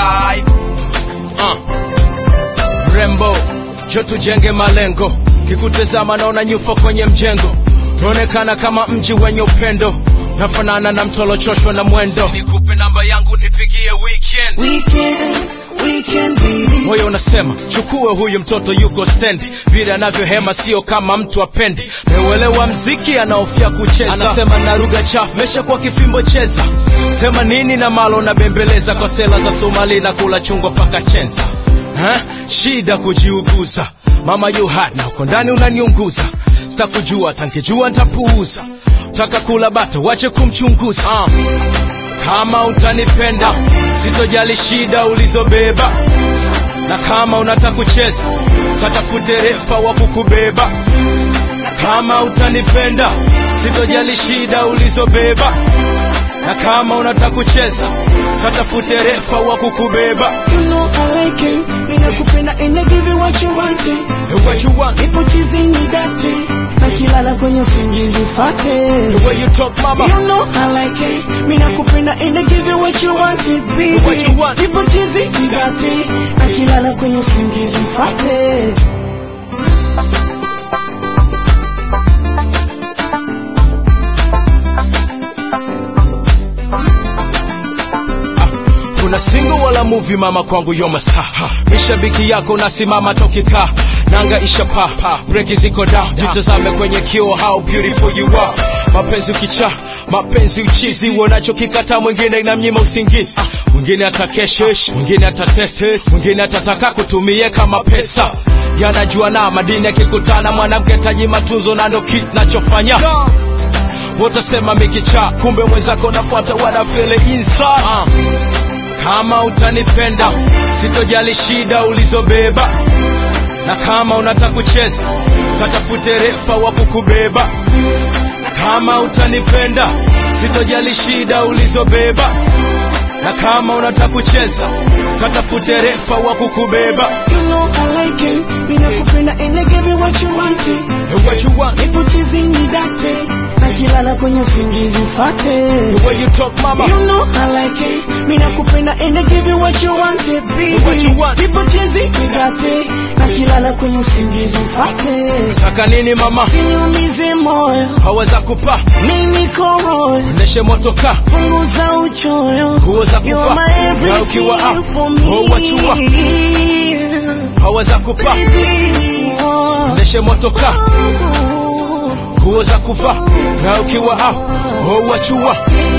type. Rembo, jo tujenge malengo. Kikutazama naona nyufa kwenye mjengo. Unaonekana kama mji wenye upendo. Nafanana na mtolochoshwa na mwendo. Nikupe namba yangu nipigie weekend baby. Moyo unasema chukue huyu mtoto yuko stendi. Vile anavyohema sio kama mtu apendi. Meuelewa mziki anaofia kucheza. Anasema na lugha chafu mesha kwa kifimbo cheza. Sema nini na malo na bembeleza. Kwa sela za Somali na kula chungwa paka chenza. Shida kujiuguza. Mama you hot na uko ndani unaniunguza. Sitakujua tankijua nitapuuza. Taka kula bata wache kumchunguza. Kama utanipenda sitojali shida ulizobeba. Na kama unataka kucheza katafute refa wa kukubeba. Kama utanipenda sitojali shida ulizobeba. Na kama unataka kucheza katafute refa wa kukubeba. You know I like it. Ninakupenda and I give you what you want it. What you want. Nipo chasing ni date. Nakilala kwenye usingizi fate. The way you talk mama. You know I like it. Ninakupenda and I give you what you want it, baby. What you want. Nipo chasing ni date. Nakilala kwenye usingizi fate. Kuna single wala movie mama kwangu you're my star. Mishabiki yako nasimama tokika. Nanga isha pa, breki ziko down. Jitazame kwenye kioo how beautiful you are. Mapenzi ukicha, mapenzi uchizi. Uonacho kikata mwingine inamnyima usingizi. Mwingine atakeshesh, mwingine atateses, mwingine atataka kutumie kama pesa. Yanajua na madini yakikutana mwanamke taji matunzo na ndo kitu nachofanya. Wotasema mikicha, kumbe mwenzako nafuata what I feel inside. Kama utanipenda sitojali shida ulizobeba. Na kama unataka kucheza katafute refa wa kukubeba. Kama utanipenda sitojali shida ulizobeba. Na kama unataka kucheza katafute refa wa kukubeba. You know I like it. Ninakupenda and I give you what you want it. What you want. Nipo chasing ni date. Nakilala kwenye usingizi fate. The way you talk mama. You know I like it. Ninakupenda and I give you what you want it, baby. What you want. Nipo chasing ni date. Nakilala kwenye usingizi fate. Taka nini mama? Siniumize moyo. Haweza kupa. Mimi niko royo. Neshe motoka. Punguza uchoyo. Kuoza kufa. You're my everything for me. What you want. Haweza kupa. Neshe motoka. Kuoza kufa. Na ukiwa what you want.